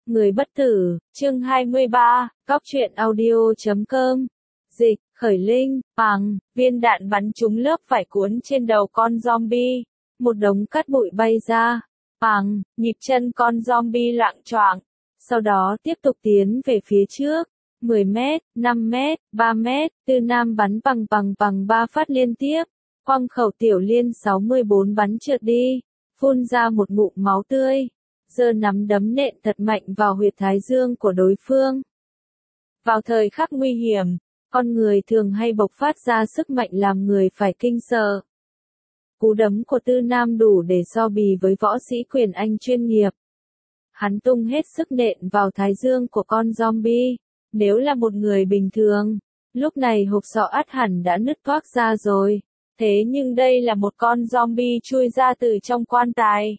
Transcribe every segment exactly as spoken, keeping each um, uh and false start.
Người bất tử, chương hai mươi ba, Cóc truyện audio chấm com. Dịch, khởi linh, bằng, viên đạn bắn trúng lớp vải cuốn trên đầu con zombie. Một đống cát bụi bay ra. Bằng, nhịp chân con zombie loạng choạng. Sau đó tiếp tục tiến về phía trước. mười mét, năm mét, ba mét, Tư Nam bắn bằng bằng bằng ba phát liên tiếp. Quang khẩu tiểu liên sáu mươi bốn bắn trượt đi. Phun ra một ngụm máu tươi. Giơ nắm đấm nện thật mạnh vào huyệt thái dương của đối phương. Vào thời khắc nguy hiểm, con người thường hay bộc phát ra sức mạnh làm người phải kinh sợ. Cú đấm của Tư Nam đủ để so bì với võ sĩ quyền Anh chuyên nghiệp. Hắn tung hết sức nện vào thái dương của con zombie. Nếu là một người bình thường, lúc này hộp sọ ắt hẳn đã nứt toác ra rồi. Thế nhưng đây là một con zombie chui ra từ trong quan tài.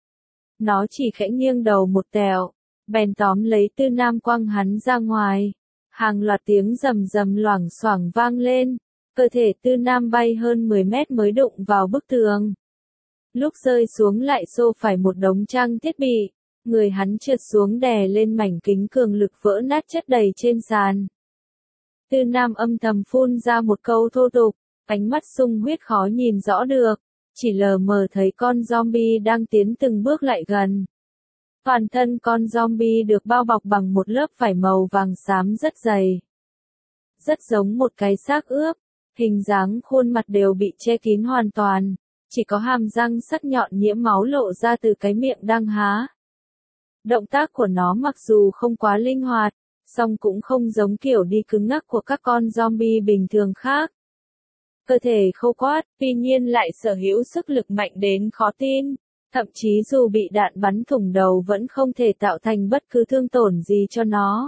Nó chỉ khẽ nghiêng đầu một tẹo, bèn tóm lấy Tư Nam quăng hắn ra ngoài. Hàng loạt tiếng rầm rầm loảng xoảng vang lên, cơ thể Tư Nam bay hơn mười mét mới đụng vào bức tường. Lúc rơi xuống lại xô phải một đống trang thiết bị, người hắn trượt xuống đè lên mảnh kính cường lực vỡ nát chất đầy trên sàn. Tư Nam âm thầm phun ra một câu thô tục, ánh mắt sung huyết khó nhìn rõ được. Chỉ lờ mờ thấy con zombie đang tiến từng bước lại gần. Toàn thân con zombie được bao bọc bằng một lớp vải màu vàng xám rất dày. Rất giống một cái xác ướp, hình dáng khuôn mặt đều bị che kín hoàn toàn, chỉ có hàm răng sắc nhọn nhiễm máu lộ ra từ cái miệng đang há. Động tác của nó mặc dù không quá linh hoạt, song cũng không giống kiểu đi cứng ngắc của các con zombie bình thường khác. Cơ thể khô quát, tuy nhiên lại sở hữu sức lực mạnh đến khó tin, thậm chí dù bị đạn bắn thủng đầu vẫn không thể tạo thành bất cứ thương tổn gì cho nó.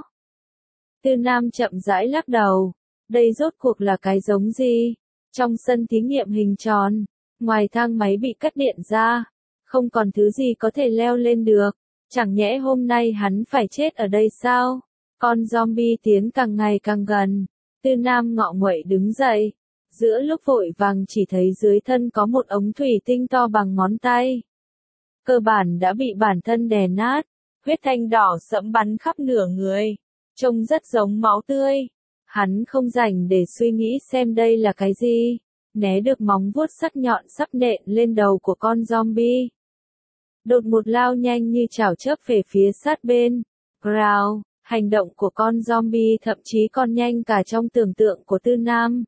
Tư Nam chậm rãi lắc đầu, đây rốt cuộc là cái giống gì? Trong sân thí nghiệm hình tròn, ngoài thang máy bị cắt điện ra, không còn thứ gì có thể leo lên được, chẳng nhẽ hôm nay hắn phải chết ở đây sao? Con zombie tiến càng ngày càng gần, Tư Nam ngọ nguậy đứng dậy. Giữa lúc vội vàng chỉ thấy dưới thân có một ống thủy tinh to bằng ngón tay. Cơ bản đã bị bản thân đè nát, huyết thanh đỏ sẫm bắn khắp nửa người, trông rất giống máu tươi. Hắn không rảnh để suy nghĩ xem đây là cái gì, né được móng vuốt sắc nhọn sắp nện lên đầu của con zombie. Đột một lao nhanh như chảo chớp về phía sát bên. Growl, hành động của con zombie thậm chí còn nhanh cả trong tưởng tượng của Tư Nam.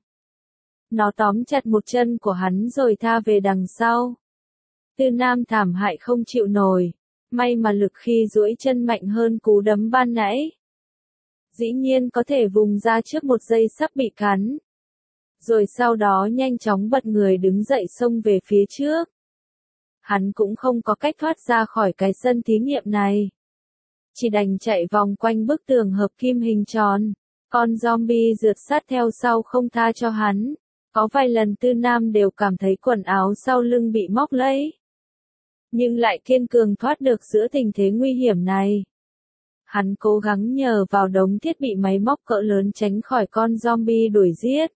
Nó tóm chặt một chân của hắn rồi tha về đằng sau. Tư Nam thảm hại không chịu nổi. May mà lực khi duỗi chân mạnh hơn cú đấm ban nãy. Dĩ nhiên có thể vùng ra trước một giây sắp bị cắn. Rồi sau đó nhanh chóng bật người đứng dậy xông về phía trước. Hắn cũng không có cách thoát ra khỏi cái sân thí nghiệm này. Chỉ đành chạy vòng quanh bức tường hợp kim hình tròn. Con zombie rượt sát theo sau không tha cho hắn. Có vài lần Tư Nam đều cảm thấy quần áo sau lưng bị móc lấy. Nhưng lại kiên cường thoát được giữa tình thế nguy hiểm này. Hắn cố gắng nhờ vào đống thiết bị máy móc cỡ lớn tránh khỏi con zombie đuổi giết.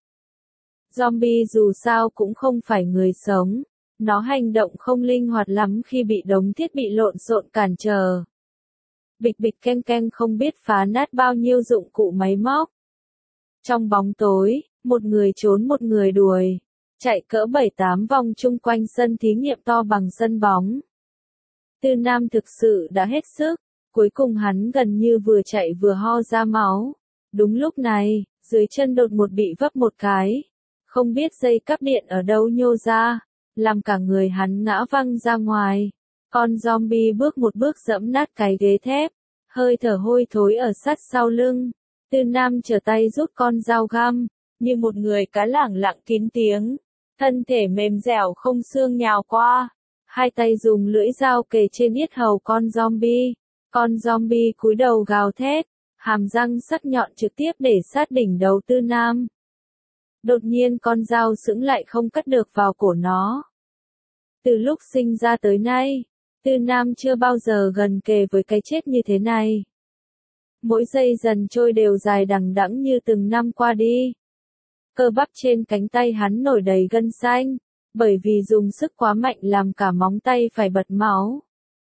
Zombie dù sao cũng không phải người sống. Nó hành động không linh hoạt lắm khi bị đống thiết bị lộn xộn cản trở. Bịch bịch keng keng không biết phá nát bao nhiêu dụng cụ máy móc. Trong bóng tối, một người trốn một người đuổi, chạy cỡ bảy tám vòng chung quanh sân thí nghiệm to bằng sân bóng. Tư Nam thực sự đã hết sức, cuối cùng hắn gần như vừa chạy vừa ho ra máu. Đúng lúc này, dưới chân đột một bị vấp một cái, không biết dây cáp điện ở đâu nhô ra, làm cả người hắn ngã văng ra ngoài. Con zombie bước một bước dẫm nát cái ghế thép, hơi thở hôi thối ở sát sau lưng. Tư Nam trở tay rút con dao găm, như một người cá lẳng lặng kín tiếng, thân thể mềm dẻo không xương nhào qua, hai tay dùng lưỡi dao kề trên yết hầu con zombie, con zombie cúi đầu gào thét, hàm răng sắc nhọn trực tiếp để sát đỉnh đầu Tư Nam. Đột nhiên con dao sững lại không cắt được vào cổ nó. Từ lúc sinh ra tới nay, Tư Nam chưa bao giờ gần kề với cái chết như thế này. Mỗi giây dần trôi đều dài đằng đẵng như từng năm qua đi. Cơ bắp trên cánh tay hắn nổi đầy gân xanh, bởi vì dùng sức quá mạnh làm cả móng tay phải bật máu.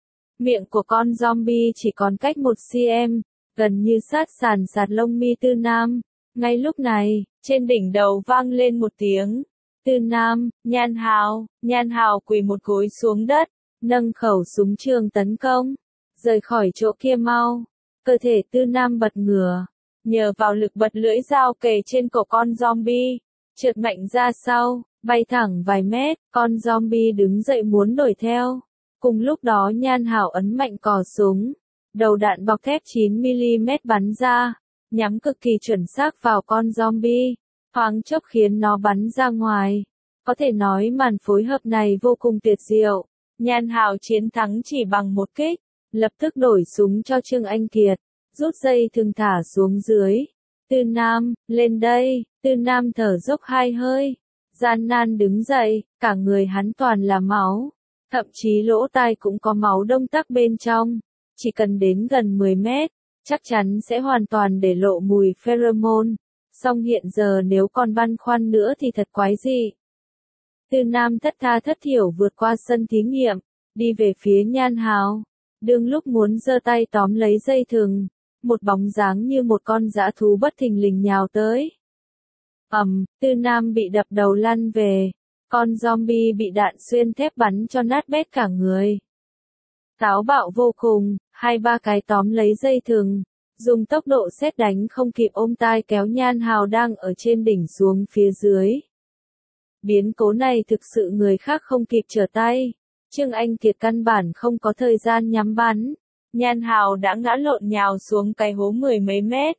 Miệng của con zombie chỉ còn cách một cm, gần như sát sàn sạt lông mi Tư Nam. Ngay lúc này, trên đỉnh đầu vang lên một tiếng. Tư Nam, Nhan Hào, Nhan Hào quỳ một gối xuống đất, nâng khẩu súng trường tấn công. Rời khỏi chỗ kia mau. Cơ thể Tư Nam bật ngửa. Nhờ vào lực bật lưỡi dao kề trên cổ con zombie, trượt mạnh ra sau, bay thẳng vài mét, con zombie đứng dậy muốn đuổi theo. Cùng lúc đó Nhan Hào ấn mạnh cò súng. Đầu đạn bọc thép chín mi li mét bắn ra, nhắm cực kỳ chuẩn xác vào con zombie, thoáng chốc khiến nó bắn ra ngoài. Có thể nói màn phối hợp này vô cùng tuyệt diệu. Nhan Hào chiến thắng chỉ bằng một kích, lập tức đổi súng cho Trương Anh Kiệt, rút dây thừng thả xuống dưới. Tư Nam, lên đây, Tư Nam thở dốc hai hơi, gian nan đứng dậy, cả người hắn toàn là máu, thậm chí lỗ tai cũng có máu đông tắc bên trong. Chỉ cần đến gần mười mét, chắc chắn sẽ hoàn toàn để lộ mùi pheromone. Song hiện giờ nếu còn băn khoăn nữa thì thật quái dị. Tư Nam thất tha thất thiểu vượt qua sân thí nghiệm, đi về phía Nhan Hào. Đương lúc muốn giơ tay tóm lấy dây thừng, một bóng dáng như một con dã thú bất thình lình nhào tới. Ầm, Tư Nam bị đập đầu lăn về, con zombie bị đạn xuyên thép bắn cho nát bét cả người. Táo bạo vô cùng, hai ba cái tóm lấy dây thừng, dùng tốc độ sét đánh không kịp ôm tai kéo Nhan Hào đang ở trên đỉnh xuống phía dưới. Biến cố này thực sự người khác không kịp trở tay. Trương Anh Kiệt căn bản không có thời gian nhắm bắn. Nhan Hào đã ngã lộn nhào xuống cái hố mười mấy mét.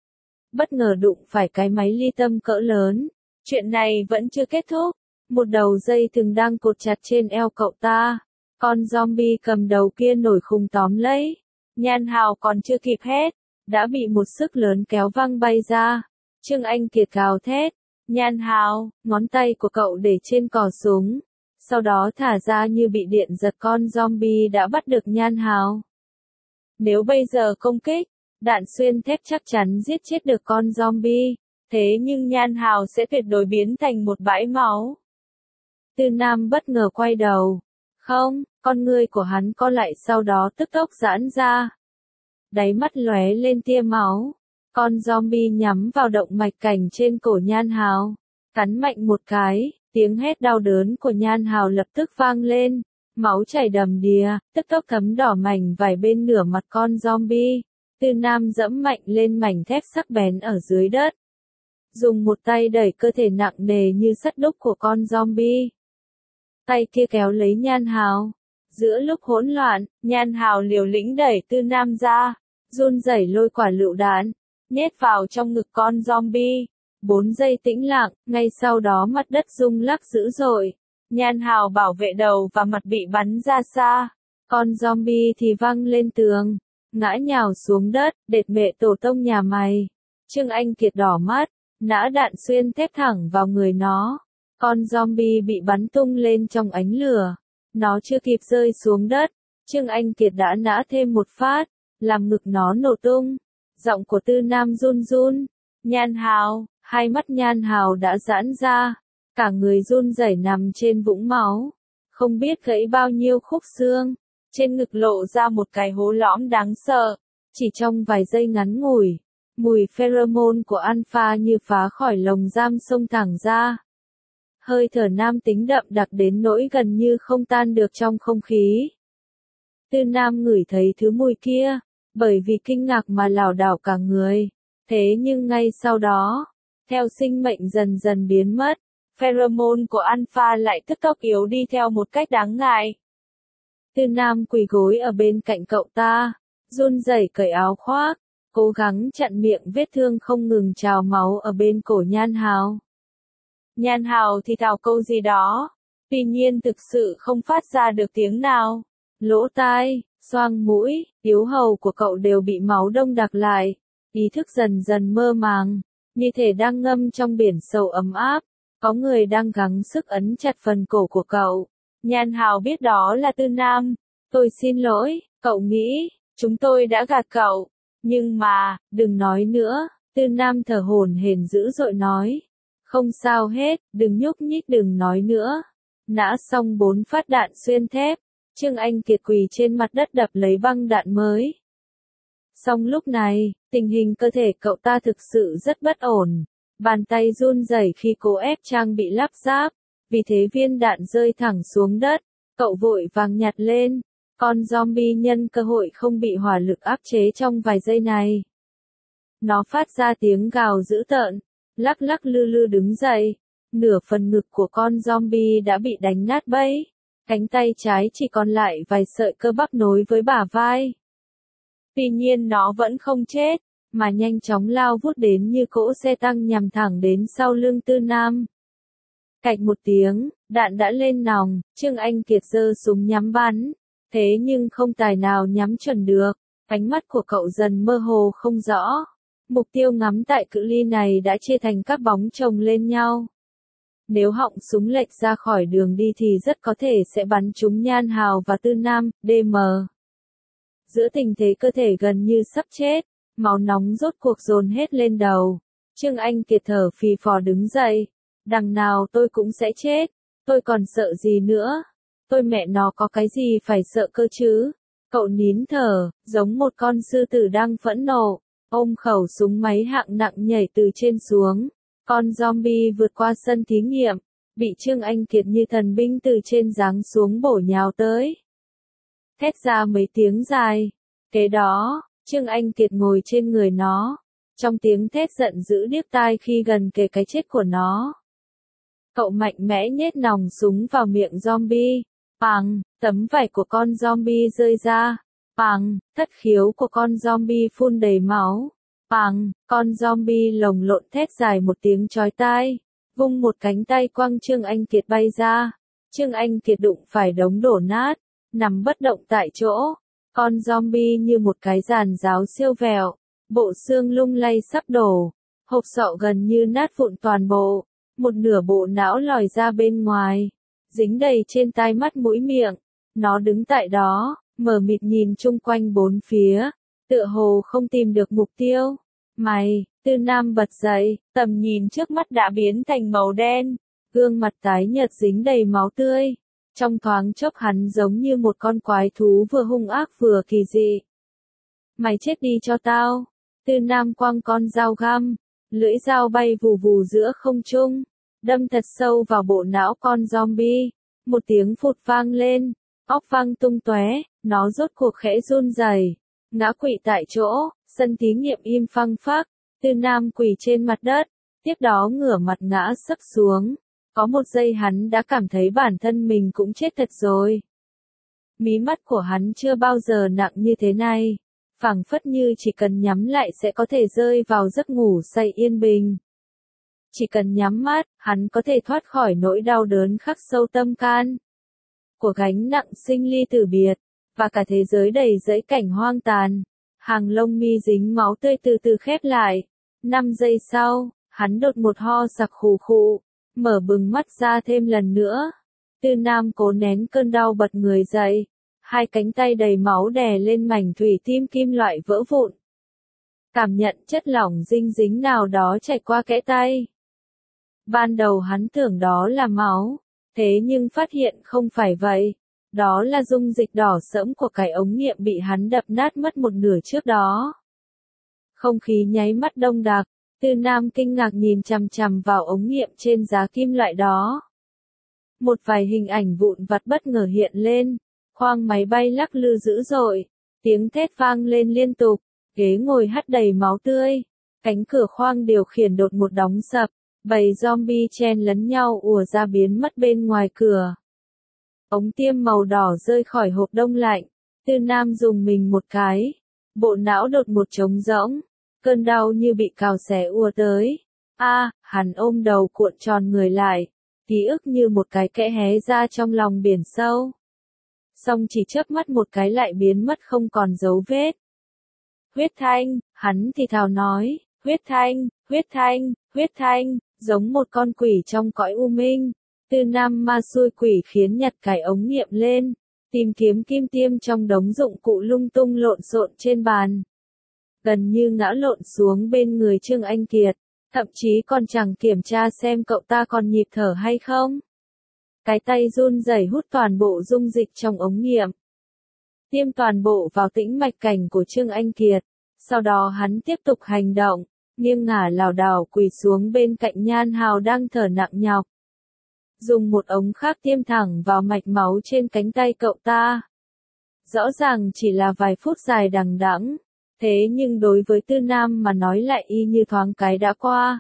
Bất ngờ đụng phải cái máy ly tâm cỡ lớn. Chuyện này vẫn chưa kết thúc. Một đầu dây thừng đang cột chặt trên eo cậu ta. Con zombie cầm đầu kia nổi khùng tóm lấy. Nhan Hào còn chưa kịp hét, đã bị một sức lớn kéo văng bay ra. Trương Anh Kiệt gào thét. Nhan Hào, ngón tay của cậu để trên cò súng. Sau đó thả ra như bị điện giật, con zombie đã bắt được Nhan Hào. Nếu bây giờ công kích, đạn xuyên thép chắc chắn giết chết được con zombie. Thế nhưng Nhan Hào sẽ tuyệt đối biến thành một bãi máu. Tư Nam bất ngờ quay đầu. Không, con ngươi của hắn co lại sau đó tức tốc giãn ra. Đáy mắt lóe lên tia máu. Con zombie nhắm vào động mạch cảnh trên cổ Nhan Hào. Cắn mạnh một cái, tiếng hét đau đớn của Nhan Hào lập tức vang lên. Máu chảy đầm đìa, tức tốc thấm đỏ mảnh vài bên nửa mặt con zombie. Tư Nam dẫm mạnh lên mảnh thép sắc bén ở dưới đất. Dùng một tay đẩy cơ thể nặng nề như sắt đúc của con zombie. Tay kia kéo lấy Nhan Hào. Giữa lúc hỗn loạn, Nhan Hào liều lĩnh đẩy Tư Nam ra, run rẩy lôi quả lựu đạn, nhét vào trong ngực con zombie. Bốn giây tĩnh lặng, ngay sau đó mặt đất rung lắc dữ dội. Nhan Hào bảo vệ đầu và mặt bị bắn ra xa. Con zombie thì văng lên tường, ngã nhào xuống đất, đệt mẹ tổ tông nhà mày. Trương Anh Kiệt đỏ mắt, nã đạn xuyên thép thẳng vào người nó. Con zombie bị bắn tung lên trong ánh lửa. Nó chưa kịp rơi xuống đất, Trương Anh Kiệt đã nã thêm một phát, làm ngực nó nổ tung. Giọng của Tư Nam run run. Nhan Hào, hai mắt Nhan Hào đã giãn ra. Cả người run rẩy nằm trên vũng máu. Không biết gãy bao nhiêu khúc xương. Trên ngực lộ ra một cái hố lõm đáng sợ. Chỉ trong vài giây ngắn ngủi, mùi pheromone của Alpha như phá khỏi lồng giam xông thẳng ra. Hơi thở nam tính đậm đặc đến nỗi gần như không tan được trong không khí. Tư Nam ngửi thấy thứ mùi kia, bởi vì kinh ngạc mà lảo đảo cả người. Thế nhưng ngay sau đó, theo sinh mệnh dần dần biến mất, pheromone của Alpha lại tức tốc yếu đi theo một cách đáng ngại. Tư Nam quỳ gối ở bên cạnh cậu ta, run rẩy cởi áo khoác, cố gắng chặn miệng vết thương không ngừng trào máu ở bên cổ Nhan Hào. Nhan Hào thì thào câu gì đó, tuy nhiên thực sự không phát ra được tiếng nào. Lỗ tai, xoang mũi, yếu hầu của cậu đều bị máu đông đặc lại, ý thức dần dần mơ màng, như thể đang ngâm trong biển sầu ấm áp. Có người đang gắng sức ấn chặt phần cổ của cậu. Nhan Hào biết đó là Tư Nam. Tôi xin lỗi, cậu nghĩ, chúng tôi đã gạt cậu. Nhưng mà, đừng nói nữa, Tư Nam thở hổn hển dữ dội nói. Không sao hết, đừng nhúc nhích, đừng nói nữa. Nã xong bốn phát đạn xuyên thép. Trương Anh Kiệt quỳ trên mặt đất đập lấy băng đạn mới. Song lúc này, tình hình cơ thể cậu ta thực sự rất bất ổn. Bàn tay run rẩy khi cố ép trang bị lắp ráp. Vì thế viên đạn rơi thẳng xuống đất. Cậu vội vàng nhặt lên. Con zombie nhân cơ hội không bị hỏa lực áp chế trong vài giây này. Nó phát ra tiếng gào dữ tợn. Lắc lắc lư lư đứng dậy. Nửa phần ngực của con zombie đã bị đánh nát bấy. Cánh tay trái chỉ còn lại vài sợi cơ bắp nối với bả vai. Tuy nhiên nó vẫn không chết, mà nhanh chóng lao vút đến như cỗ xe tăng nhằm thẳng đến sau lưng Tư Nam. Cạch một tiếng, đạn đã lên nòng, Trương Anh Kiệt giơ súng nhắm bắn. Thế nhưng không tài nào nhắm chuẩn được, ánh mắt của cậu dần mơ hồ không rõ. Mục tiêu ngắm tại cự ly này đã chia thành các bóng chồng lên nhau. Nếu họng súng lệch ra khỏi đường đi thì rất có thể sẽ bắn trúng Nhan Hào và Tư Nam, đê em. Giữa tình thế cơ thể gần như sắp chết, máu nóng rốt cuộc dồn hết lên đầu. Trương Anh Kiệt thở phì phò đứng dậy. Đằng nào tôi cũng sẽ chết, tôi còn sợ gì nữa? Tôi mẹ nó có cái gì phải sợ cơ chứ? Cậu nín thở, giống một con sư tử đang phẫn nộ, ôm khẩu súng máy hạng nặng nhảy từ trên xuống. Con zombie vượt qua sân thí nghiệm, bị Trương Anh Kiệt như thần binh từ trên giáng xuống bổ nhào tới. Thét ra mấy tiếng dài. Kế đó, Trương Anh Kiệt ngồi trên người nó. Trong tiếng thét giận dữ điếc tai khi gần kề cái chết của nó. Cậu mạnh mẽ nhét nòng súng vào miệng zombie. Pằng, tấm vải của con zombie rơi ra. Pằng, thất khiếu của con zombie phun đầy máu. Pằng, con zombie lồng lộn thét dài một tiếng chói tai. Vung một cánh tay quăng Trương Anh Kiệt bay ra. Trương Anh Kiệt đụng phải đống đổ nát. Nằm bất động tại chỗ. Con zombie như một cái giàn giáo siêu vẹo. Bộ xương lung lay sắp đổ. Hộp sọ gần như nát vụn toàn bộ. Một nửa bộ não lòi ra bên ngoài. Dính đầy trên tai mắt mũi miệng. Nó đứng tại đó, mờ mịt nhìn chung quanh bốn phía. Tựa hồ không tìm được mục tiêu. Mày, Tư Nam bật dậy, tầm nhìn trước mắt đã biến thành màu đen. Gương mặt tái nhợt dính đầy máu tươi. Trong thoáng chốc hắn giống như một con quái thú vừa hung ác vừa kỳ dị. Mày chết đi cho tao. Tư Nam quăng con dao găm. Lưỡi dao bay vù vù giữa không trung. Đâm thật sâu vào bộ não con zombie. Một tiếng phụt vang lên. Óc vang tung tóe. Nó rốt cuộc khẽ run rẩy. Ngã quỵ tại chỗ. Sân thí nghiệm im phăng phắc. Tư Nam quỳ trên mặt đất. Tiếp đó ngửa mặt ngã sấp xuống. Có một giây hắn đã cảm thấy bản thân mình cũng chết thật rồi. Mí mắt của hắn chưa bao giờ nặng như thế này. Phảng phất như chỉ cần nhắm lại sẽ có thể rơi vào giấc ngủ say yên bình. Chỉ cần nhắm mắt, hắn có thể thoát khỏi nỗi đau đớn khắc sâu tâm can. Của gánh nặng sinh ly tử biệt, và cả thế giới đầy dẫy cảnh hoang tàn. Hàng lông mi dính máu tươi từ từ khép lại. Năm giây sau, hắn đột một ho sặc khù khụ. Mở bừng mắt ra thêm lần nữa. Tư Nam cố nén cơn đau bật người dậy. Hai cánh tay đầy máu đè lên mảnh thủy tim kim loại vỡ vụn. Cảm nhận chất lỏng dinh dính nào đó chảy qua kẽ tay. Ban đầu hắn tưởng đó là máu. Thế nhưng phát hiện không phải vậy. Đó là dung dịch đỏ sẫm của cái ống nghiệm bị hắn đập nát mất một nửa trước đó. Không khí nháy mắt đông đặc. Tư Nam kinh ngạc nhìn chằm chằm vào ống nghiệm trên giá kim loại đó. Một vài hình ảnh vụn vặt bất ngờ hiện lên. Khoang máy bay lắc lư dữ dội. Tiếng thét vang lên liên tục. Ghế ngồi hắt đầy máu tươi. Cánh cửa khoang điều khiển đột một đóng sập. Bầy zombie chen lấn nhau ùa ra biến mất bên ngoài cửa. Ống tiêm màu đỏ rơi khỏi hộp đông lạnh. Tư Nam dùng mình một cái. Bộ não đột một trống rỗng. Cơn đau như bị cào xé ùa tới. A, à, hắn ôm đầu cuộn tròn người lại. Ký ức như một cái kẽ hé ra trong lòng biển sâu. Xong chỉ chớp mắt một cái lại biến mất không còn dấu vết. Huyết thanh, hắn thì thào nói, huyết thanh, huyết thanh, huyết thanh, giống một con quỷ trong cõi u minh. Tư Nam ma xui quỷ khiến nhặt cái ống nghiệm lên, tìm kiếm kim tiêm trong đống dụng cụ lung tung lộn xộn trên bàn. Gần như ngã lộn xuống bên người Trương Anh Kiệt, thậm chí còn chẳng kiểm tra xem cậu ta còn nhịp thở hay không. Cái tay run rẩy hút toàn bộ dung dịch trong ống nghiệm. Tiêm toàn bộ vào tĩnh mạch cảnh của Trương Anh Kiệt. Sau đó hắn tiếp tục hành động, nghiêng ngả lảo đảo quỳ xuống bên cạnh Nhan Hào đang thở nặng nhọc. Dùng một ống khác tiêm thẳng vào mạch máu trên cánh tay cậu ta. Rõ ràng chỉ là vài phút dài đằng đẵng, thế nhưng đối với Tư Nam mà nói lại y như thoáng cái đã qua.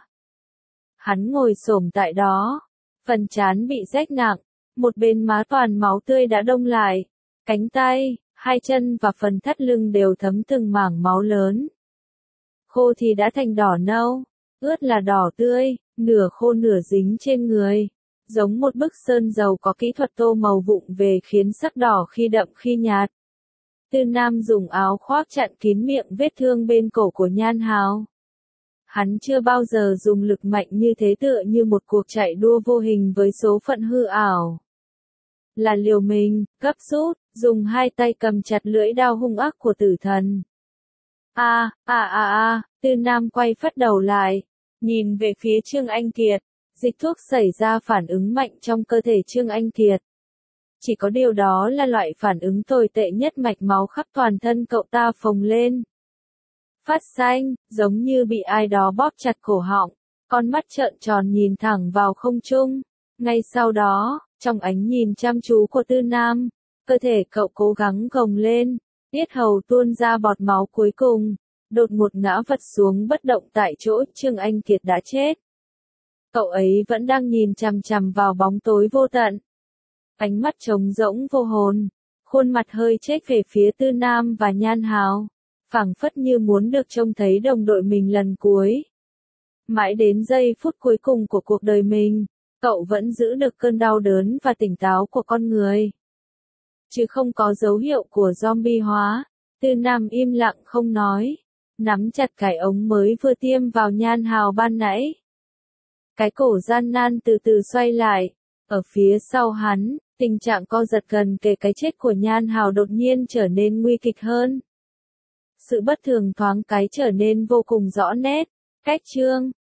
Hắn ngồi xổm tại đó, phần trán bị rách nặng, một bên má toàn máu tươi đã đông lại, cánh tay, hai chân và phần thắt lưng đều thấm từng mảng máu lớn. Khô thì đã thành đỏ nâu, ướt là đỏ tươi, nửa khô nửa dính trên người, giống một bức sơn dầu có kỹ thuật tô màu vụng về khiến sắc đỏ khi đậm khi nhạt. Tư Nam dùng áo khoác chặn kín miệng vết thương bên cổ của Nhan Hào. Hắn chưa bao giờ dùng lực mạnh như thế, tựa như một cuộc chạy đua vô hình với số phận hư ảo. Là liều mình, gấp rút, dùng hai tay cầm chặt lưỡi đao hung ác của tử thần. A, a a a, Tư Nam quay phắt đầu lại, nhìn về phía Trương Anh Kiệt, dịch thuốc xảy ra phản ứng mạnh trong cơ thể Trương Anh Kiệt. Chỉ có điều đó là loại phản ứng tồi tệ nhất, mạch máu khắp toàn thân cậu ta phồng lên. Phát xanh, giống như bị ai đó bóp chặt cổ họng, con mắt trợn tròn nhìn thẳng vào không trung. Ngay sau đó, trong ánh nhìn chăm chú của Tư Nam, cơ thể cậu cố gắng gồng lên, yết hầu tuôn ra bọt máu cuối cùng, đột ngột ngã vật xuống bất động tại chỗ. Trương Anh Kiệt đã chết. Cậu ấy vẫn đang nhìn chằm chằm vào bóng tối vô tận. Ánh mắt trống rỗng vô hồn, khuôn mặt hơi chếch về phía Tư Nam và Nhan Hào, phảng phất như muốn được trông thấy đồng đội mình lần cuối. Mãi đến giây phút cuối cùng của cuộc đời mình, cậu vẫn giữ được cơn đau đớn và tỉnh táo của con người. Chứ không có dấu hiệu của zombie hóa. Tư Nam im lặng không nói, nắm chặt cái ống mới vừa tiêm vào Nhan Hào ban nãy. Cái cổ gian nan từ từ xoay lại, ở phía sau hắn, tình trạng co giật gần kề cái chết của Nhan Hào đột nhiên trở nên nguy kịch hơn. Sự bất thường thoáng cái trở nên vô cùng rõ nét, cách Trương